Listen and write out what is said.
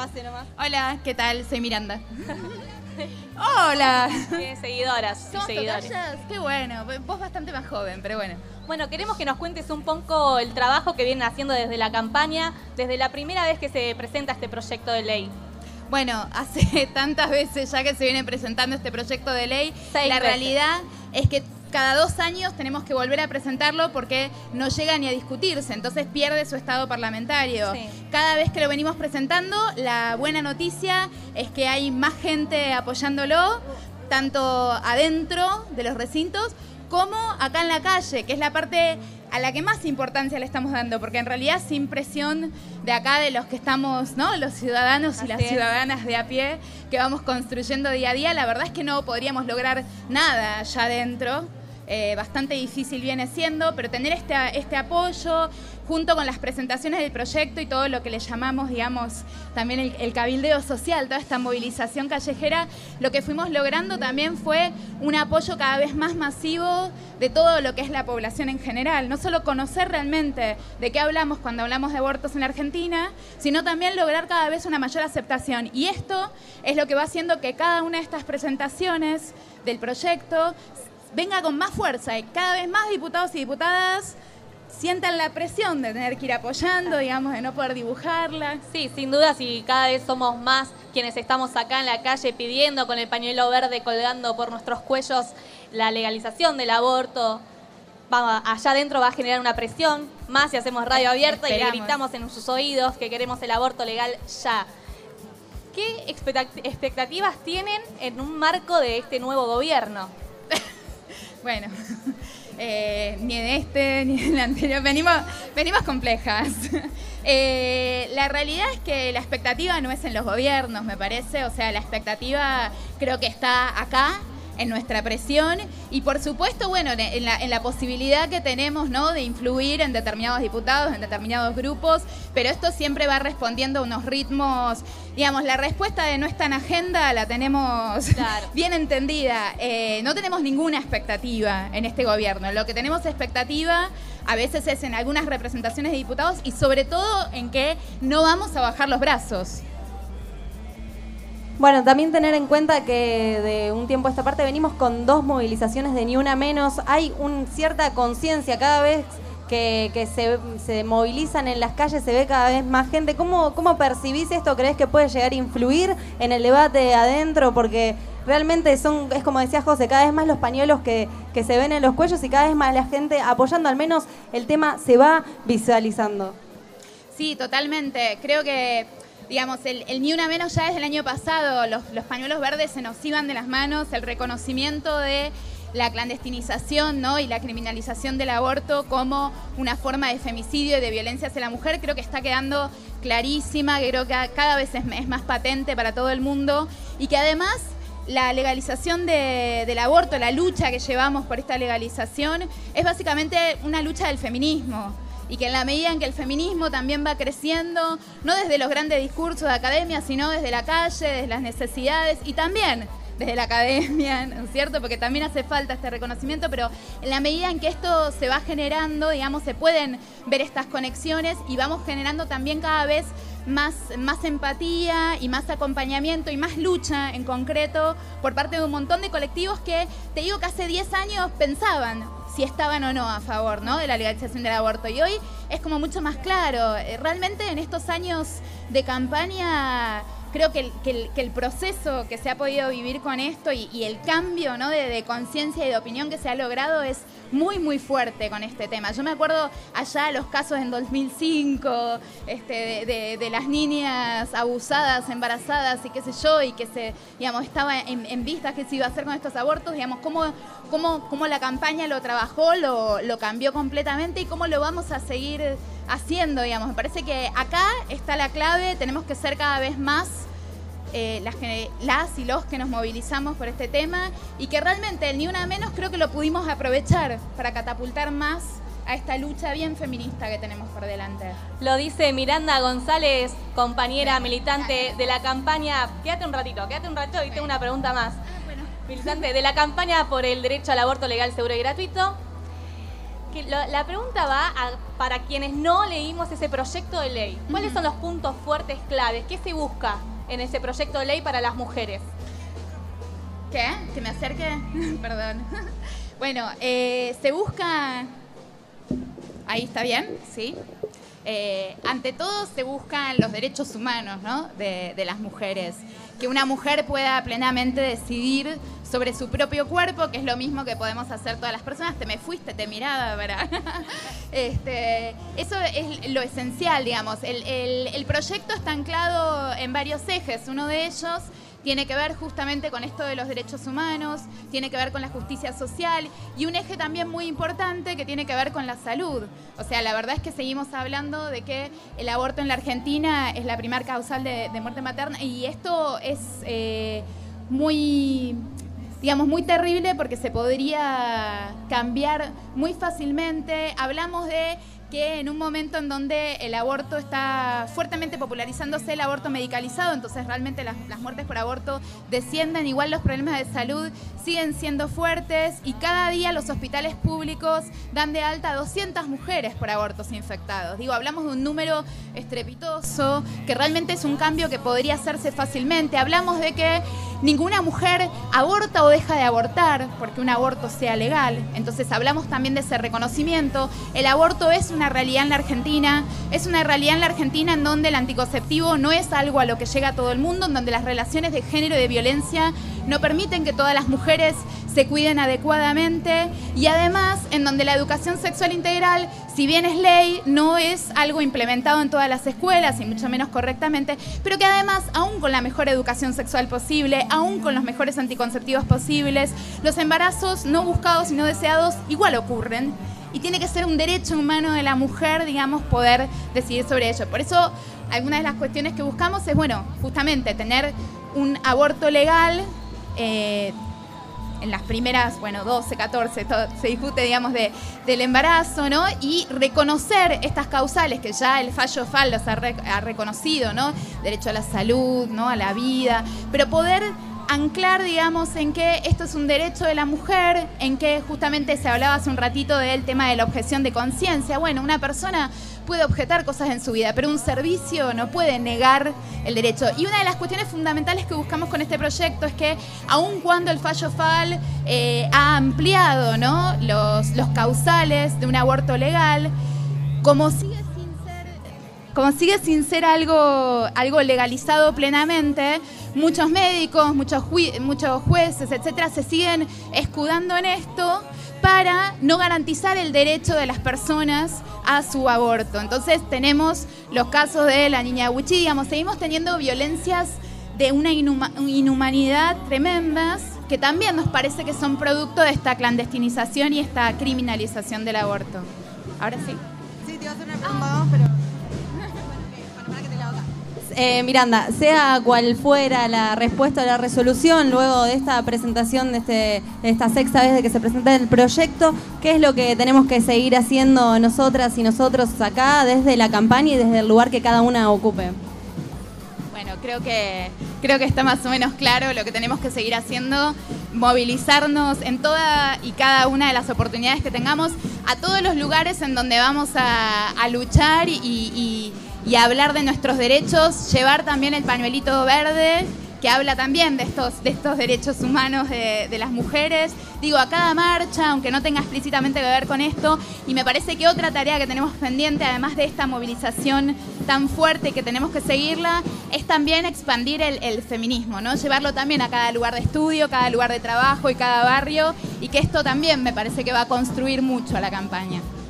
pase nomás. Hola, ¿qué tal? Soy Miranda. Hola. Tiene seguidoras y ¿Somos seguidores. tocallas? Qué bueno. Vos bastante más joven, pero bueno. Bueno, queremos que nos cuentes un poco el trabajo que vienen haciendo desde la campaña, desde la primera vez que se presenta este proyecto de ley. Bueno, hace tantas veces ya que se viene presentando este proyecto de ley, 6 la veces. realidad es que cada 2 años tenemos que volver a presentarlo porque no llega ni a discutirse, entonces pierde su estado parlamentario. Sí. Cada vez que lo venimos presentando, la buena noticia es que hay más gente apoyándolo, tanto adentro de los recintos como acá en la calle, que es la parte a la que más importancia le estamos dando, porque en realidad sin presión de acá, de los que estamos, ¿no? Los ciudadanos y las ciudadanas de a pie que vamos construyendo día a día, la verdad es que no podríamos lograr nada allá adentro. Bastante difícil viene siendo, pero tener este apoyo junto con las presentaciones del proyecto y todo lo que le llamamos, digamos, también el cabildeo social, toda esta movilización callejera, lo que fuimos logrando también fue un apoyo cada vez más masivo de todo lo que es la población en general. No solo conocer realmente de qué hablamos cuando hablamos de abortos en la Argentina, sino también lograr cada vez una mayor aceptación. Y esto es lo que va haciendo que cada una de estas presentaciones del proyecto venga con más fuerza y cada vez más diputados y diputadas sientan la presión de tener que ir apoyando, digamos, de no poder dibujarla. Sí, sin duda, si cada vez somos más quienes estamos acá en la calle pidiendo con el pañuelo verde colgando por nuestros cuellos la legalización del aborto, allá adentro va a generar una presión, más si hacemos radio abierta y le gritamos en sus oídos que queremos el aborto legal ya. ¿Qué expectativas tienen en un marco de este nuevo gobierno? Bueno, ni en este ni en el anterior, venimos complejas. La realidad es que la expectativa no es en los gobiernos, me parece, o sea, la expectativa creo que está acá, en nuestra presión y por supuesto, bueno, en la posibilidad que tenemos, ¿no?, de influir en determinados diputados, en determinados grupos, pero esto siempre va respondiendo a unos ritmos, digamos, la respuesta de no está en agenda la tenemos bien entendida. No tenemos ninguna expectativa en este gobierno. Lo que tenemos expectativa a veces es en algunas representaciones de diputados y sobre todo en que no vamos a bajar los brazos. Bueno, también tener en cuenta que de un tiempo a esta parte venimos con 2 movilizaciones de Ni Una Menos. Hay cierta conciencia cada vez que se movilizan en las calles, se ve cada vez más gente. ¿Cómo percibís esto? ¿Crees que puede llegar a influir en el debate adentro? Porque realmente es como decía José, cada vez más los pañuelos que se ven en los cuellos y cada vez más la gente apoyando, al menos el tema se va visualizando. Sí, totalmente. Creo que, digamos, el Ni Una Menos ya desde el año pasado, los pañuelos verdes se nos iban de las manos, el reconocimiento de la clandestinización, ¿no?, y la criminalización del aborto como una forma de femicidio y de violencia hacia la mujer, creo que está quedando clarísima, que creo que cada vez es más patente para todo el mundo y que además la legalización del aborto, la lucha que llevamos por esta legalización es básicamente una lucha del feminismo. Y que en la medida en que el feminismo también va creciendo, no desde los grandes discursos de academia, sino desde la calle, desde las necesidades y también desde la academia, ¿no es cierto? Porque también hace falta este reconocimiento, pero en la medida en que esto se va generando, digamos, se pueden ver estas conexiones y vamos generando también cada vez más empatía y más acompañamiento y más lucha en concreto por parte de un montón de colectivos que, te digo que hace 10 años pensaban si estaban o no a favor, ¿no?, de la legalización del aborto. Y hoy es como mucho más claro. Realmente en estos años de campaña creo que el proceso que se ha podido vivir con esto y el cambio, ¿no?, de conciencia y de opinión que se ha logrado es muy, muy fuerte con este tema. Yo me acuerdo allá los casos en 2005 de las niñas abusadas, embarazadas y qué sé yo, y que digamos, estaba en vistas qué se iba a hacer con estos abortos, digamos, cómo la campaña lo trabajó, lo cambió completamente y cómo lo vamos a seguir haciendo, digamos. Me parece que acá está la clave, tenemos que ser cada vez más las y los que nos movilizamos por este tema y que realmente el Ni Una Menos creo que lo pudimos aprovechar para catapultar más a esta lucha bien feminista que tenemos por delante. Lo dice Miranda González, compañera militante de la campaña. Quédate un ratito y tengo una pregunta más. Militante de la campaña por el derecho al aborto legal, seguro y gratuito. La pregunta va para quienes no leímos ese proyecto de ley. ¿Cuáles son los puntos fuertes claves? ¿Qué se busca en ese proyecto de ley para las mujeres? ¿Qué? ¿Que me acerque? Perdón. Bueno, se busca... Ahí está bien, ¿sí? Ante todo se buscan los derechos humanos, ¿no? de las mujeres. Que una mujer pueda plenamente decidir sobre su propio cuerpo, que es lo mismo que podemos hacer todas las personas. Te me fuiste, te miraba, ¿verdad? Eso es lo esencial, digamos. El proyecto está anclado en varios ejes. Uno de ellos tiene que ver justamente con esto de los derechos humanos, tiene que ver con la justicia social y un eje también muy importante que tiene que ver con la salud. O sea, la verdad es que seguimos hablando de que el aborto en la Argentina es la primer causal de muerte materna y esto es muy terrible porque se podría cambiar muy fácilmente. Hablamos de que en un momento en donde el aborto está fuertemente popularizándose, el aborto medicalizado, entonces realmente las muertes por aborto descienden, igual los problemas de salud siguen siendo fuertes y cada día los hospitales públicos dan de alta a 200 mujeres por abortos infectados. Hablamos de un número estrepitoso, que realmente es un cambio que podría hacerse fácilmente. Hablamos de que ninguna mujer aborta o deja de abortar porque un aborto sea legal, entonces hablamos también de ese reconocimiento. El aborto es una realidad en la Argentina, en donde el anticonceptivo no es algo a lo que llega todo el mundo, en donde las relaciones de género y de violencia no permiten que todas las mujeres se cuiden adecuadamente y además en donde la educación sexual integral, si bien es ley, no es algo implementado en todas las escuelas y mucho menos correctamente, pero que además, aún con la mejor educación sexual posible, aún con los mejores anticonceptivos posibles, los embarazos no buscados y no deseados igual ocurren. Y tiene que ser un derecho humano de la mujer, poder decidir sobre ello. Por eso, algunas de las cuestiones que buscamos es, justamente tener un aborto legal en las primeras, 12, 14, todo, se discute, del embarazo, ¿no? Y reconocer estas causales que ya el fallo FAL los ha reconocido, ¿no? Derecho a la salud, ¿no? A la vida, pero poder anclar, en que esto es un derecho de la mujer, en que justamente se hablaba hace un ratito del tema de la objeción de conciencia. Una persona puede objetar cosas en su vida, pero un servicio no puede negar el derecho. Y una de las cuestiones fundamentales que buscamos con este proyecto es que, aun cuando el fallo FAL ha ampliado, ¿no? los causales de un aborto legal, como sigue sin ser algo legalizado plenamente, muchos médicos, muchos jueces, etcétera, se siguen escudando en esto para no garantizar el derecho de las personas a su aborto. Entonces tenemos los casos de la niña Wichi, seguimos teniendo violencias de una inhumanidad tremendas que también nos parece que son producto de esta clandestinización y esta criminalización del aborto. Ahora sí. Sí, te iba a hacer una pregunta, pero... Miranda, sea cual fuera la respuesta a la resolución luego de esta presentación, de esta sexta vez de que se presenta el proyecto, ¿qué es lo que tenemos que seguir haciendo nosotras y nosotros acá desde la campaña y desde el lugar que cada una ocupe? Bueno, creo que está más o menos claro lo que tenemos que seguir haciendo, movilizarnos en toda y cada una de las oportunidades que tengamos, a todos los lugares en donde vamos a luchar y hablar de nuestros derechos, llevar también el pañuelito verde, que habla también de estos derechos humanos de las mujeres. A cada marcha, aunque no tenga explícitamente que ver con esto, y me parece que otra tarea que tenemos pendiente, además de esta movilización tan fuerte que tenemos que seguirla, es también expandir el feminismo, ¿no? Llevarlo también a cada lugar de estudio, cada lugar de trabajo y cada barrio, y que esto también me parece que va a construir mucho a la campaña.